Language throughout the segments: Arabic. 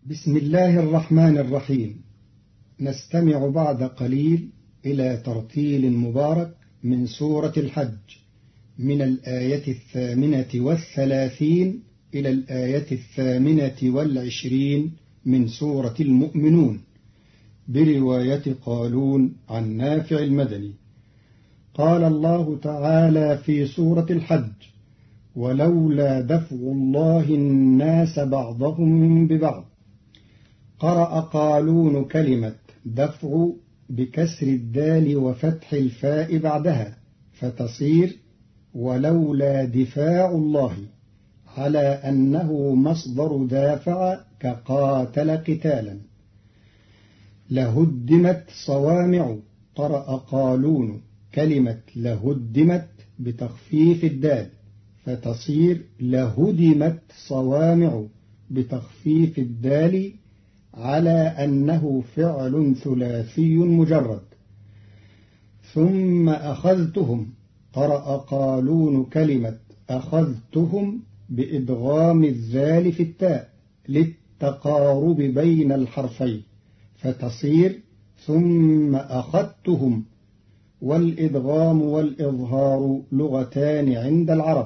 بسم الله الرحمن الرحيم. نستمع بعد قليل إلى ترتيل مبارك من سورة الحج من الآية 38 إلى الآية 28 من سورة المؤمنون برواية قالون عن نافع المدني. قال الله تعالى في سورة الحج: ولولا دفع الله الناس بعضهم ببعض. قرأ قالون كلمة دفع بكسر الدال وفتح الفاء بعدها فتصير ولولا دفاع الله، على أنه مصدر دافع كقاتل قتالا. لهدمت صوامع. قرأ قالون كلمة لهدمت بتخفيف الدال فتصير لهدمت صوامع بتخفيف الدال، على أنه فعل ثلاثي مجرد. ثم أخذتهم. قرأ قالون كلمة أخذتهم بإدغام الذال في التاء للتقارب بين الحرفين فتصير ثم أخذتهم، والإدغام والإظهار لغتان عند العرب.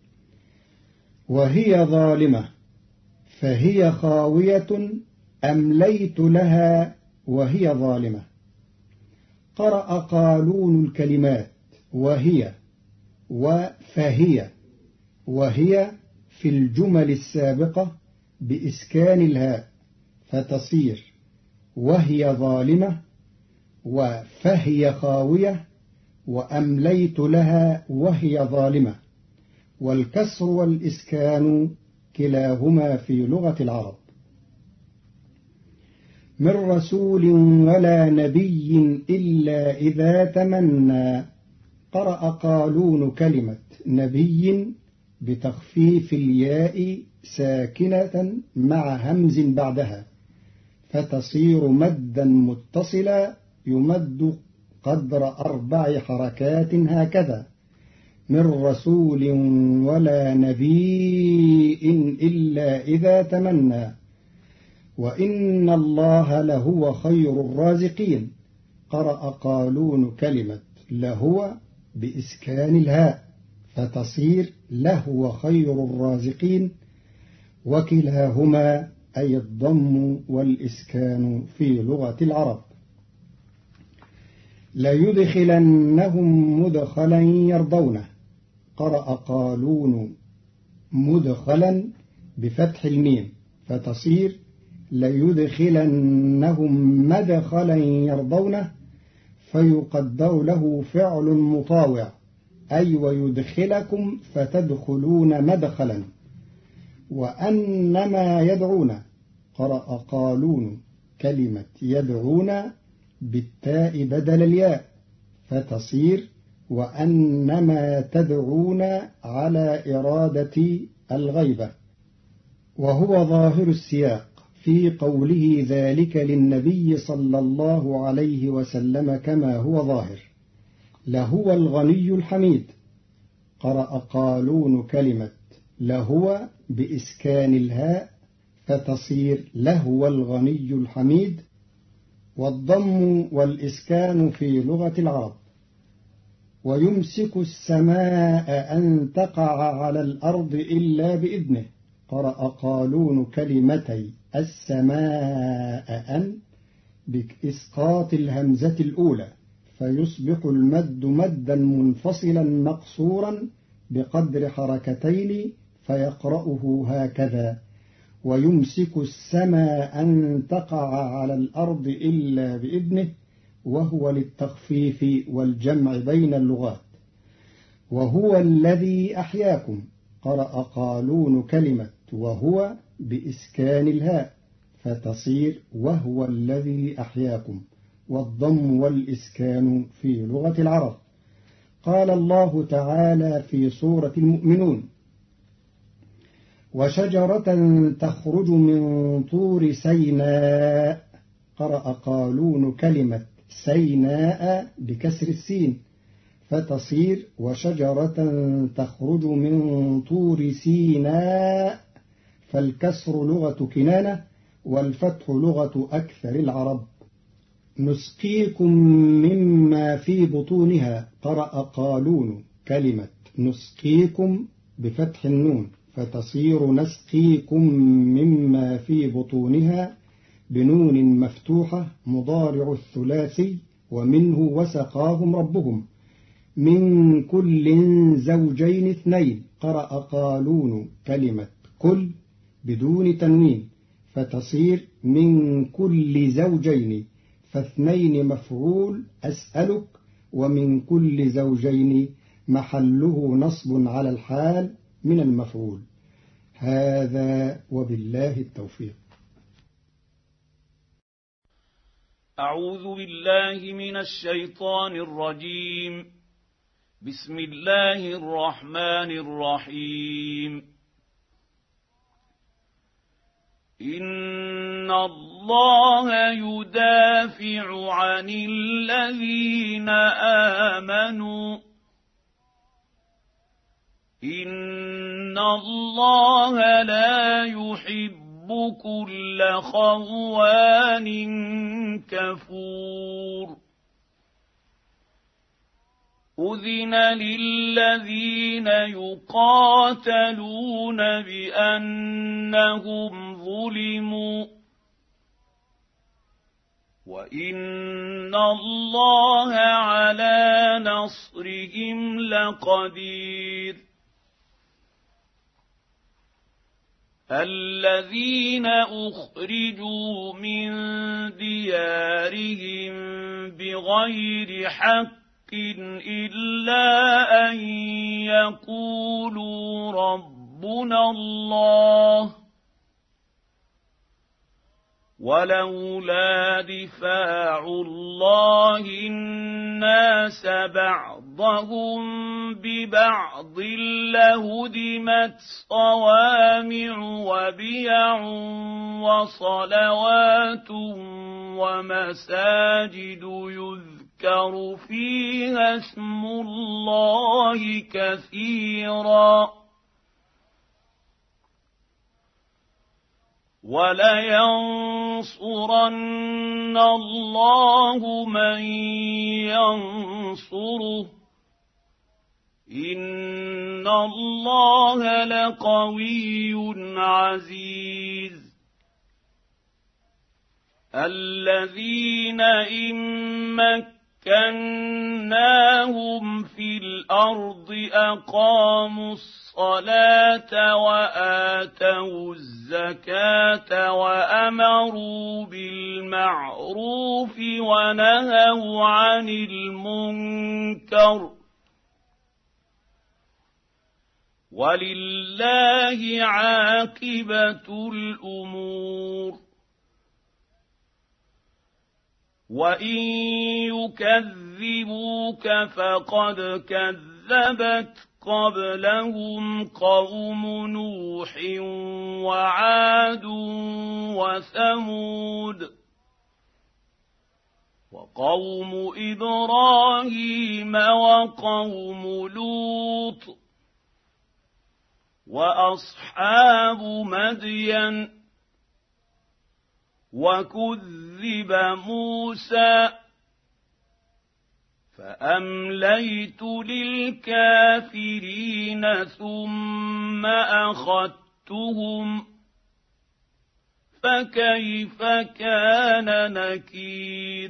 وهي ظالمة فهي خاوية أمليت لها وهي ظالمة. قرأ قالون الكلمات وهي وفهي، وهي في الجمل السابقة بإسكان الهاء فتصير وهي ظالمة وفهي خاوية وأمليت لها وهي ظالمة، والكسر والإسكان كلاهما في لغة العرب. من رسول ولا نبي إلا إذا تمنى. قرأ قالون كلمة نبي بتخفيف الياء ساكنة مع همز بعدها فتصير مدا متصلا يمد قدر 4 حركات هكذا: من رسول ولا نبي إلا إذا تمنى، وإن الله لهو خير الرازقين. قرأ قالون كلمة لهو بإسكان الهاء فتصير لهو خير الرازقين، وكلاهما أي الضم والإسكان في لغة العرب. ليدخلنهم مدخلا يرضونه. قرأ قالون مدخلا بفتح الميم فتصير ليدخلنهم مدخلا يرضونه، فيقدر له فعل مطاوع أي ويدخلكم فتدخلون مدخلا. وأنما يدعون. قرأ قالون كلمة يدعون بالتاء بدل الياء فتصير وأنما تدعون على إرادة الغيبة. وهو ظاهر السياق في قوله ذلك للنبي صلى الله عليه وسلم كما هو ظاهر. لهو الغني الحميد. قرأ قالون كلمة لهو بإسكان الهاء فتصير لهو الغني الحميد، والضم والإسكان في لغة العرب. ويمسك السماء أن تقع على الأرض إلا بإذنه. قرأ قالون كلمتي السماء أن بإسقاط الهمزة الأولى فيصبح المد مدا منفصلا مقصورا بقدر حركتين فيقرأه هكذا: ويمسك السماء أن تقع على الأرض إلا بإذنه، وهو للتخفيف والجمع بين اللغات. وهو الذي أحياكم. قرأ قالون كلمة وهو بإسكان الهاء فتصير وهو الذي أحياكم، والضم والإسكان في لغة العرب. قال الله تعالى في سورة المؤمنون: وشجرة تخرج من طور سيناء. قرأ قالون كلمة سيناء بكسر السين فتصير وشجرة تخرج من طور سيناء، فالكسر لغة كنانة والفتح لغة أكثر العرب. نسقيكم مما في بطونها قرأ قالون كلمة نسقيكم بفتح النون فتصير نسقيكم مما في بطونها بنون مفتوحة مضارع الثلاثي ومنه وسقاهم ربهم. من كل زوجين اثنين قرأ قالون كلمة كل بدون تنوين فتصير من كل زوجين فاثنين مفعول أسألك ومن كل زوجين محله نصب على الحال من المفعول. هذا وبالله التوفيق. أعوذ بالله من الشيطان الرجيم. بسم الله الرحمن الرحيم. إن الله يدافع عن الذين آمنوا إن الله لا يحب كل خوان كفور. أذن للذين يقاتلون بأنهم ظلموا وإن الله على نصرهم لقدير. الذين أخرجوا من ديارهم بغير حق إلا أن يقولوا ربنا الله ولولا دفاع الله الناس بعضهم ببعض لهدمت صوامع وبيع وصلوات ومساجد يذكر فيها اسم الله كثيرا ولينصرن الله من ينصره إن الله لقوي عزيز. الذين إن مكناهم في الأرض أقاموا الصلاة وآتوا الزكاة وأمروا بالمعروف ونهوا عن المنكر ولله عاقبة الأمور. وإن يكذبوك فقد كذبت قبلهم قوم نوح وعاد وثمود وقوم إبراهيم وقوم لوط وأصحاب مدين وكذب موسى فأمليت للكافرين ثم أخذتهم فكيف كان نكير.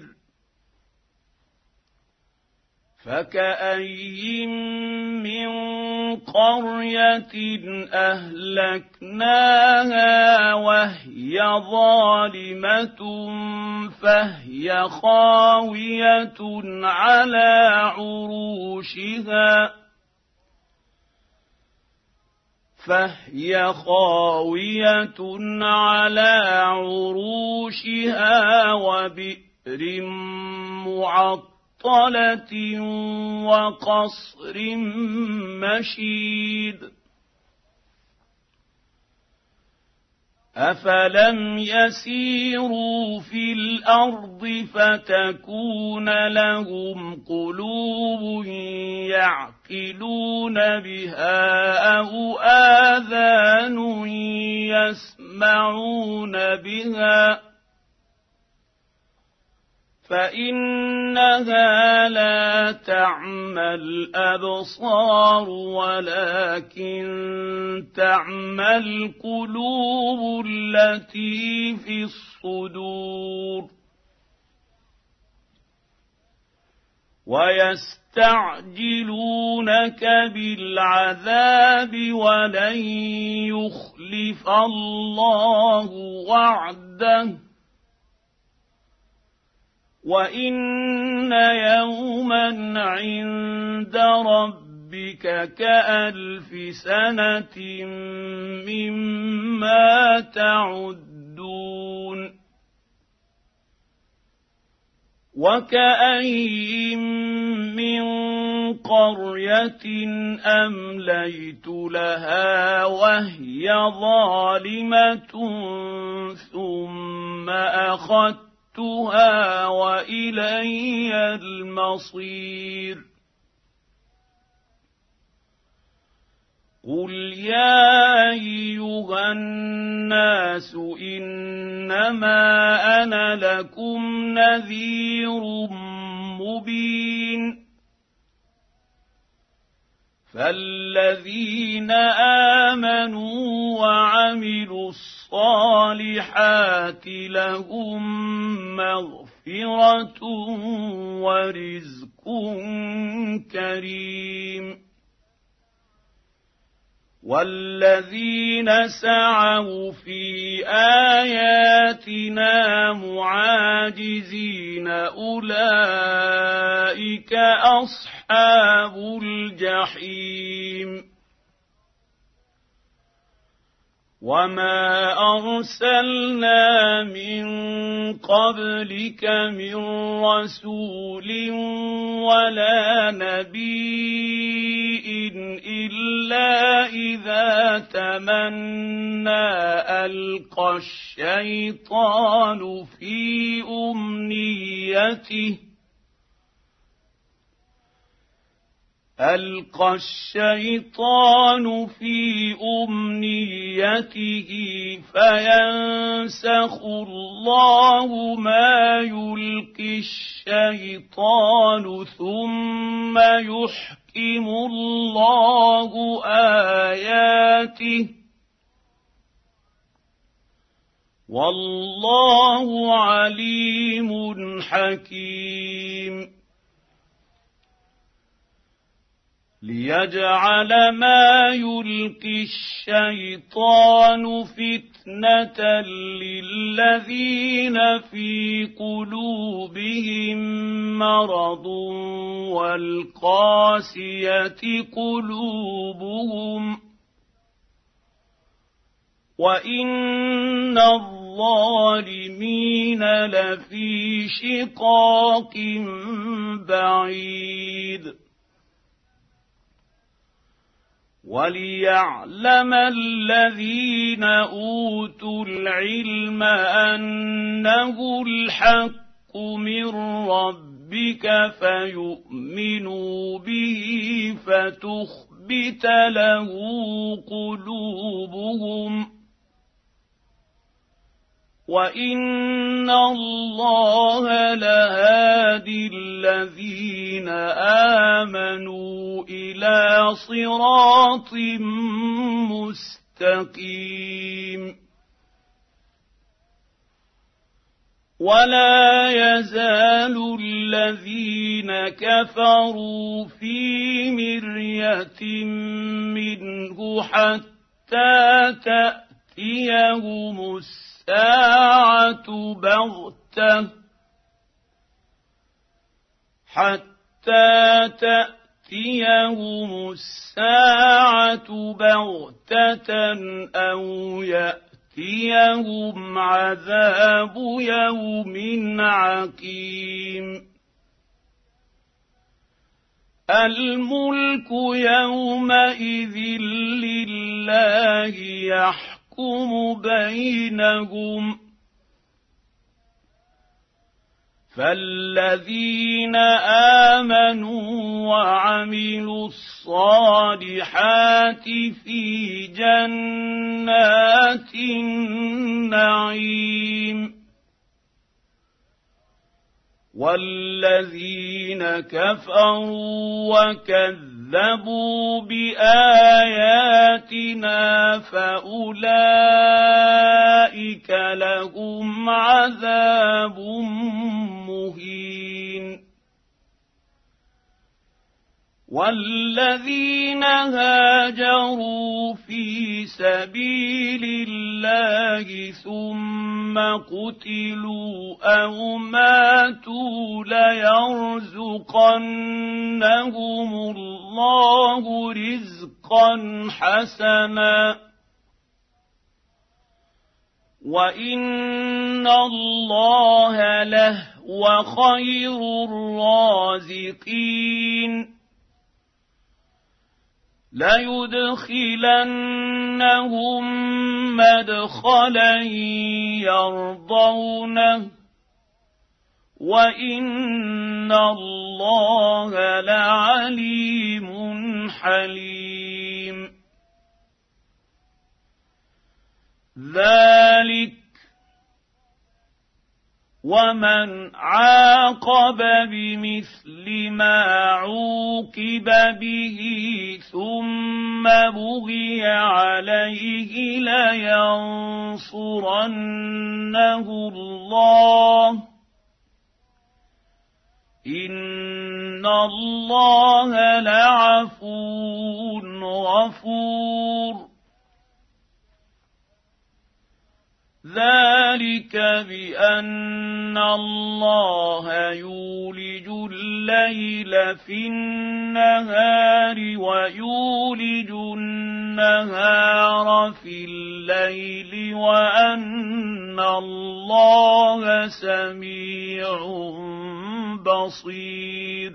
فكأين من قرية أهلكناها وهي ظالمة فهي خاوية على عروشها وبئر معطلة وقصر مشيد. أفلم يسيروا في الأرض فتكون لهم قلوب يعقلون بها أو آذان يسمعون بها فإنها لا تعمى الأبصار ولكن تعمى القلوب التي في الصدور ويستعجلونك بالعذاب ولن يخلف الله وعده وإن يوما عند ربك كألف سنة مما تعدون وكأين من قرية أمليت لها وهي ظالمة ثم أخذتها وإلي المصير قل يا أيها الناس إنما أنا لكم نذير مبين فالذين آمنوا وعملوا الصالحات لهم مغفرة ورزق كريم والذين سعوا في آياتنا معاجزين أولئك أصحاب الجحيم وما أرسلنا من قبلك من رسول ولا نبي إلا إذا تمنى ألقى الشيطان في أمنيته فينسخ الله ما يلقي الشيطان ثم يحكم الله آياته والله عليم حكيم ليجعل ما يلقي الشيطان فتنة للذين في قلوبهم مرض والقاسية قلوبهم وإن الظالمين لفي شقاق بعيد وليعلم الذين أوتوا العلم أنه الحق من ربك فيؤمنوا به فتخبت له قلوبهم وإن الله لهادي الذين آمنوا إلى صراط مستقيم ولا يزال الذين كفروا في مرية منه حتى تأتيهم الساعة بغتة أو يأتيهم عذاب يوم عقيم الملك يومئذ لله يحكم يحكم بينهم فالذين آمنوا وعملوا الصالحات في جنات النعيم والذين كفروا وكذبوا بآياتنا فأولئك لهم عذاب مهين والذين هاجروا في سبيل الله ثم قتلوا أو ماتوا ليرزقنهم الله رزقا حسنا وإن الله لهو خير الرازقين ليدخلنهم مدخلا يرضونه وإن الله لعليم حليم ذلك ومن عاقب بمثل ما عوقب به ثم بغي عليه لينصرنه الله إن الله لعفو غفور ذلك بأن الله يولج الليل في النهار ويولج النهار في الليل وأن الله سميع بصير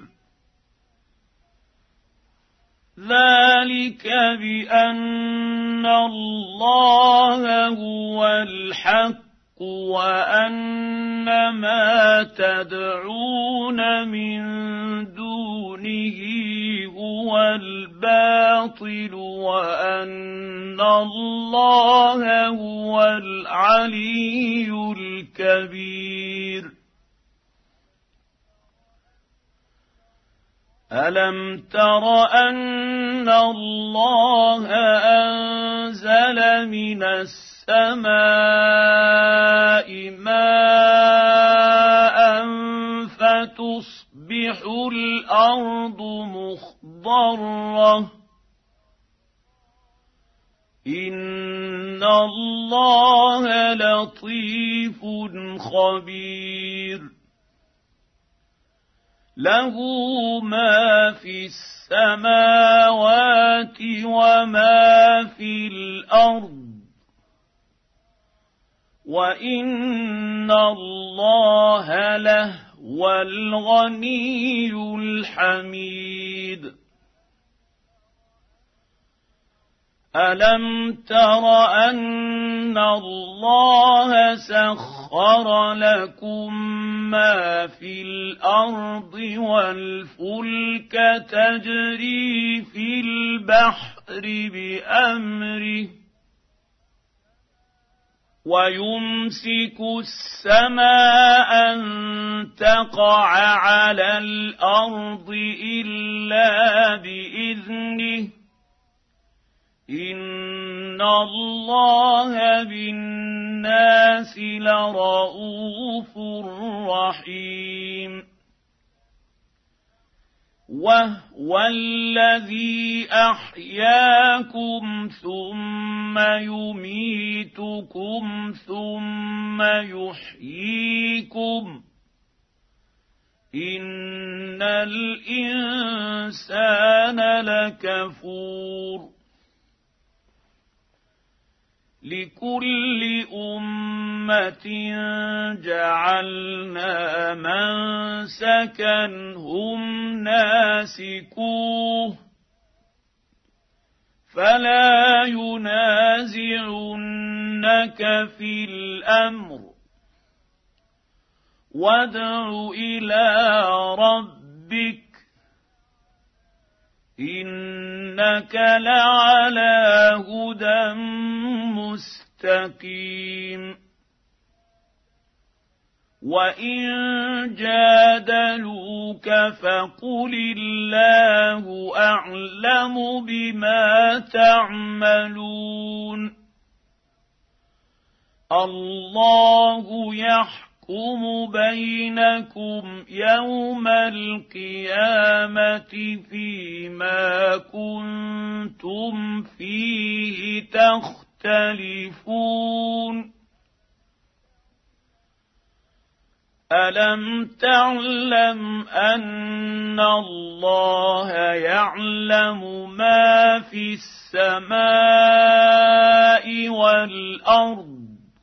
ذلك بأن الله هو الحق وأن ما تدعون من دونه هو الباطل وأن الله هو العلي الكبير ألم تر أن الله أنزل من السماء ماء فتصبح الأرض مخضرة إن الله لطيف خبير له ما في السماوات وما في الأرض وإن الله لهو الغني الحميد ألم تر أن الله سخر لكم ما في الأرض والفلك تجري في البحر بأمره ويمسك السماء أن تقع على الأرض إلا بإذنه إن الله بالناس لرءوف رحيم وهو الذي أحياكم ثم يميتكم ثم يحييكم إن الإنسان لكفور لكل أمة جعلنا منسكا هم ناسكوه فلا ينازعنك يفتنونك في الأمر وادع إلى ربك إنك لعلى هدى مستقيم وإن جادلوك فقل الله أعلم بما تعملون الله يحكم بينكم يوم القيامة فيما كنتم فيه تختلفون ألم تعلم أن الله يعلم ما في السماء والأرض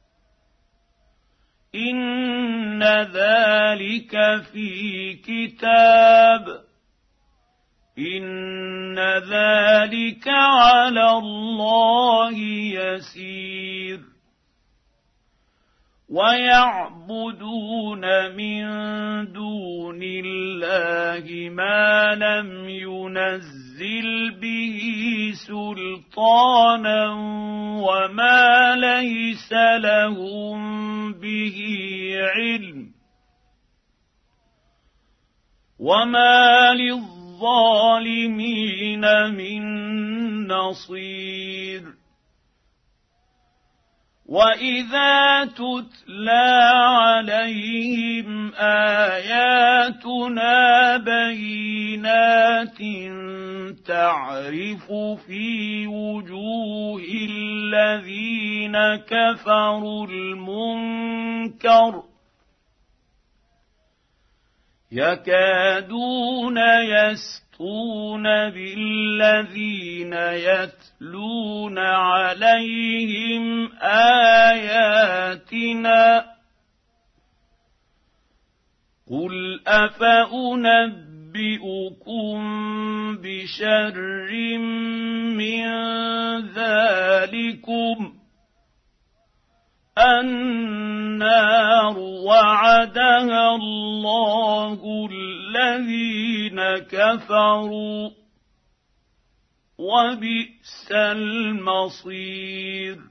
إن ذلك في كتاب إن ذلك على الله يسير ويعبدون من دون الله ما لم ينزل به سلطانا وما ليس لهم به علم وما للظالمين من نصير وإذا تتلى عليهم آياتنا بينات تعرف في وجوه الذين كفروا المنكر يكادون يسطون بالذين يتلون عليهم آياتنا قل أفأنبئكم بشر من ذلكم النار وعدها الله الذين كفروا وبئس المصير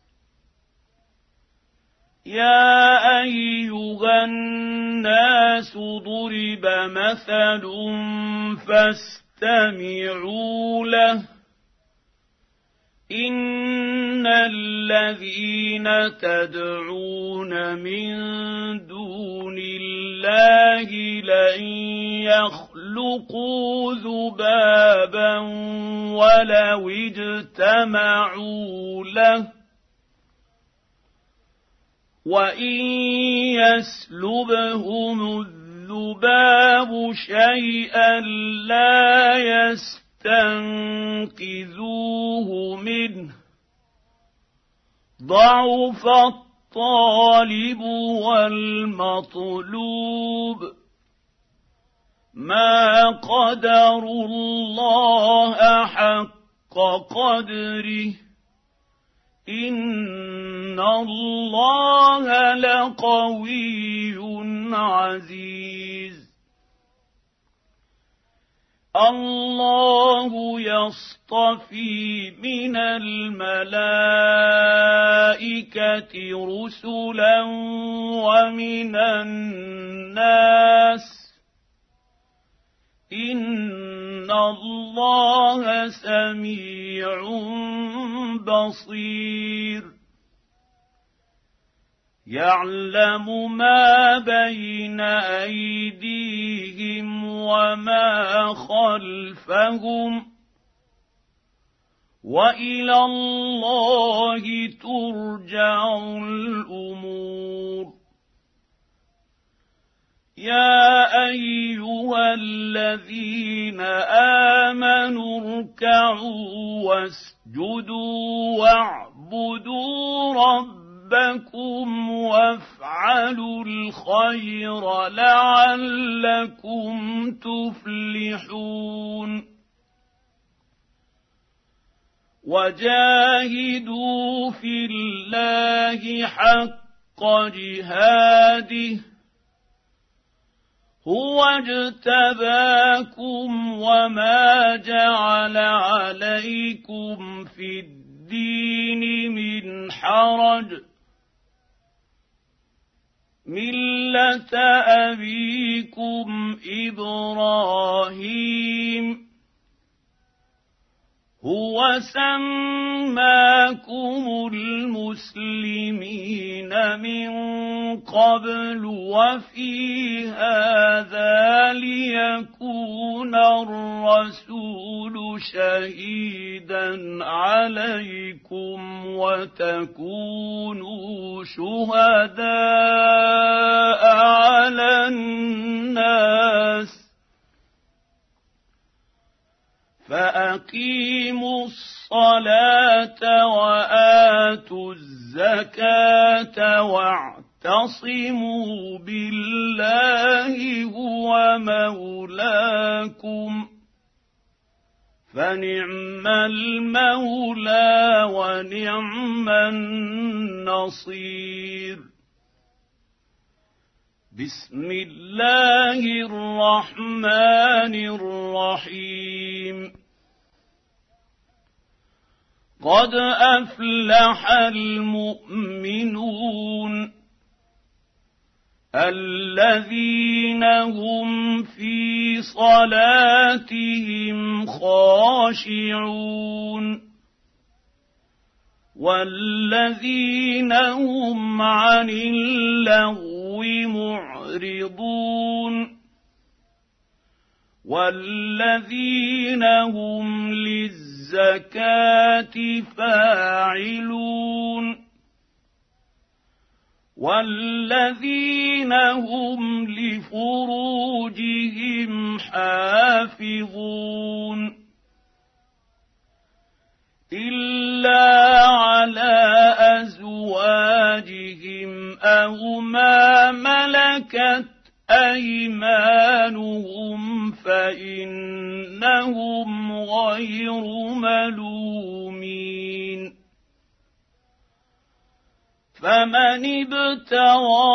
يا أيها الناس ضرب مثل فاستمعوا له إن الذين تدعون من دون الله لن يخلقوا ذبابا ولو اجتمعوا له وإن يسلبهم الذباب شيئا لا يستنقذوه منه ضعف الطالب والمطلوب ما قدروا الله حق قدره إن الله لقوي عزيز الله يصطفي من الملائكة رسلا ومن الناس إن الله سميع بصير يعلم ما بين أيديهم وما خلفهم وإلى الله ترجع الأمور يا أيها الذين آمنوا اركعوا واسجدوا واعبدوا ربكم وافعلوا الخير لعلكم تفلحون وجاهدوا في الله حق جهاده هو اجتباكم وما جعل عليكم في الدين من حرج ملة أبيكم إبراهيم هو سماكم المسلمين من قبل وفي هذا ليكون الرسول شهيدا عليكم وتكونوا شهداء على الناس فأقيموا الصلاة وآتوا الزكاة واعتصموا بالله هو مولاكم فنعم المولى ونعم النصير. بسم الله الرحمن الرحيم. قد أفلح المؤمنون الذين هم في صلاتهم خاشعون والذين هم عن اللغو معرضون والذين هم للزكاة فاعلون والذين هم لفروجهم حافظون إلا على أزواجهم أو ما ملكت أيمانهم فإنهم غير ملومين. فمن ابتغى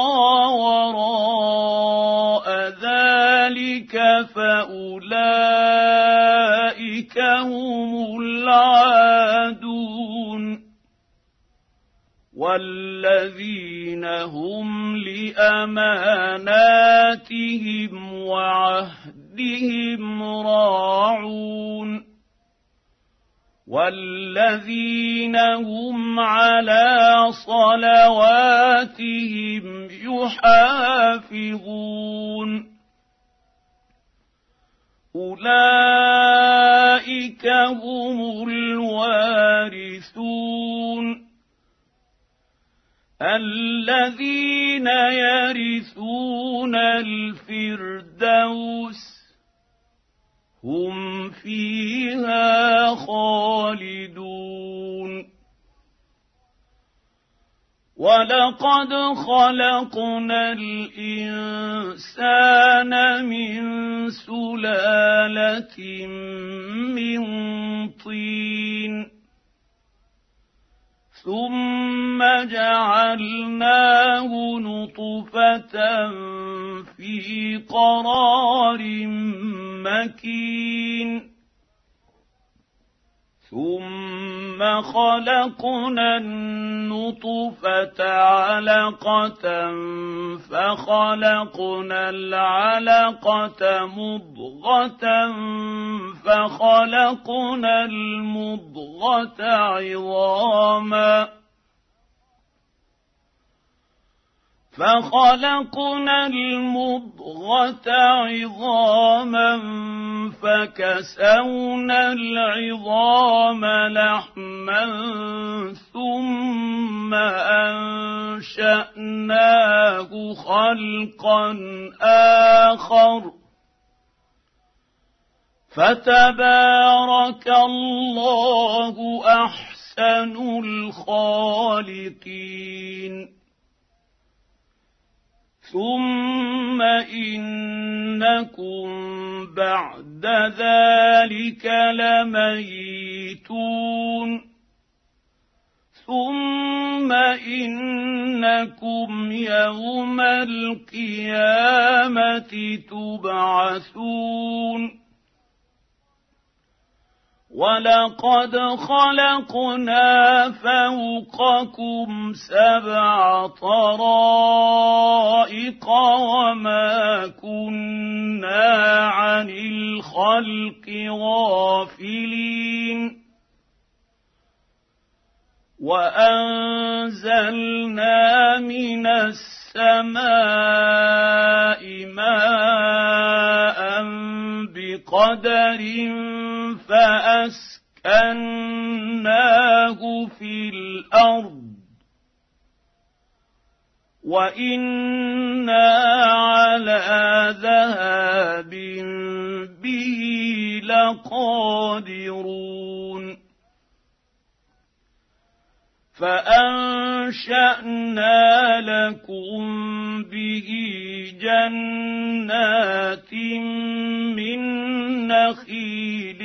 وراء ذلك فأولئك هم العادون والذين هم لأماناتهم وعهدهم راعون والذين هم على صلواتهم يحافظون أولئك هم الوارثون الذين يرثون الفردوس هم فيها خالدون. ولقد خلقنا الإنسان من سلالة من طين ثم جعلناه نطفة في قرار مكين ثم خلقنا النطفة علقة فخلقنا العلقة مضغة فخلقنا المضغة عظاما فكسونا العظام لحما ثم أنشأناه خلقا آخر فتبارك الله أحسن الخالقين. ثم إنكم بعد ذلك لميتون ثم إنكم يوم القيامة تبعثون ولقد خلقنا فوقكم 7 طرائق وما كنا عن الخلق غافلين وأنزلنا من السماء ماء بقدر فأسكناه في الأرض وإنا على ذهاب به لقادرون فأنشأنا لكم به جنات من نخيل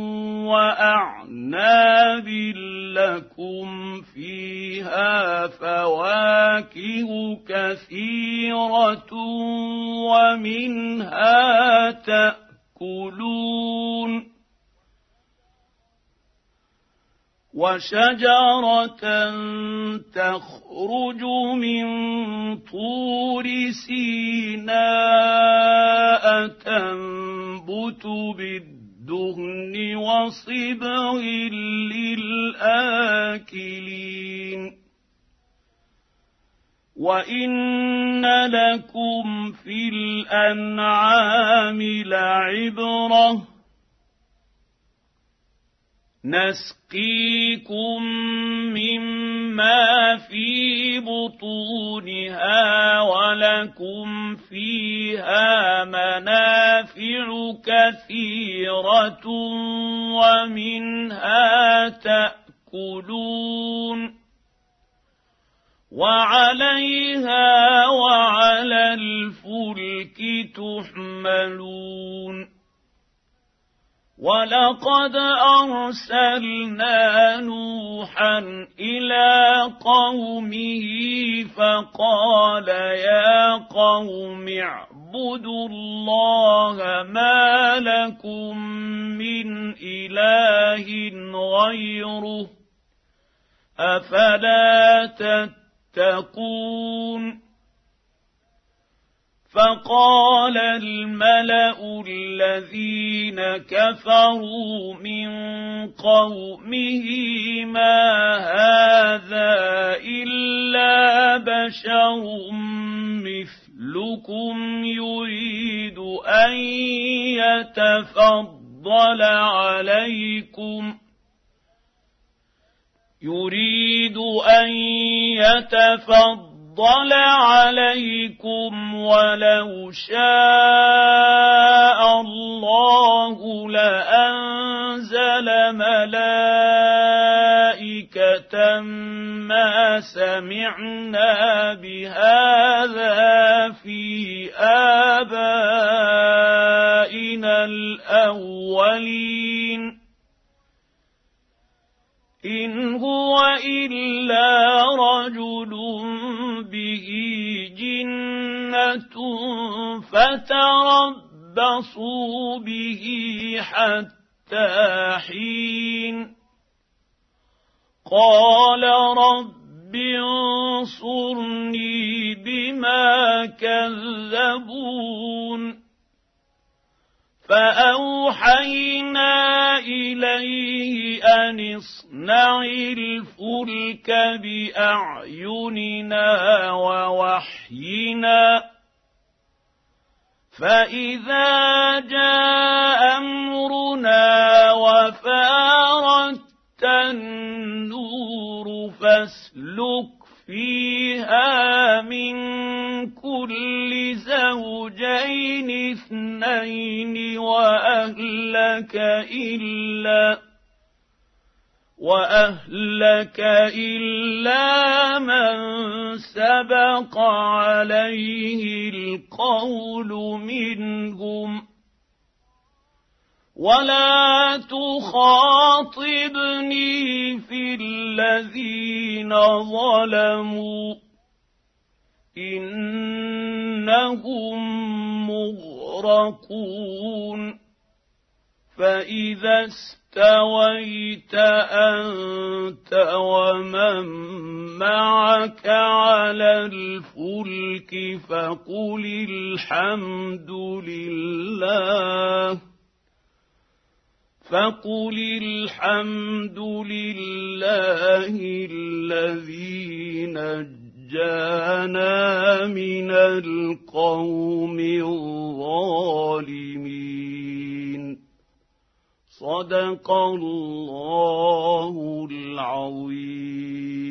وأعناب لكم فيها فواكه كثيرة ومنها تأكلون وشجرة تخرج من طور سيناء تنبت بالدهن وصبغ للآكلين وإن لكم في الأنعام لعبرة نسقيكم مما في بطونها ولكم فيها منافع كثيرة ومنها تأكلون وعليها وعلى الفلك تحملون ولقد أرسلنا نوحا إلى قومه فقال يا قوم اعبدوا الله ما لكم من إله غيره أفلا تتقون فقال الملأ الذين كفروا من قومه ما هذا إلا بشر مثلكم يريد أن يتفضل عليكم ولو شاء الله لأنزل ملائكة ما سمعنا بهذا في آبائنا الأولين إن هو إلا رجل به جنة فتربصوا به حتى حين قال رب انصرني بما كذبون فأوحينا إليه أن اصنع الفلك بأعيننا ووحينا فإذا جاء أمرنا وفارت النور فاسلك فيها من كل زوجين 2 وأهلك إلا من سبق عليه القول منهم ولا تخاطبني في الذين ظلموا إنهم مغرقون فإذا استويت أنت ومن معك على الفلك فقل الحمد لله الذي نجانا من القوم الظالمين صدق الله العظيم.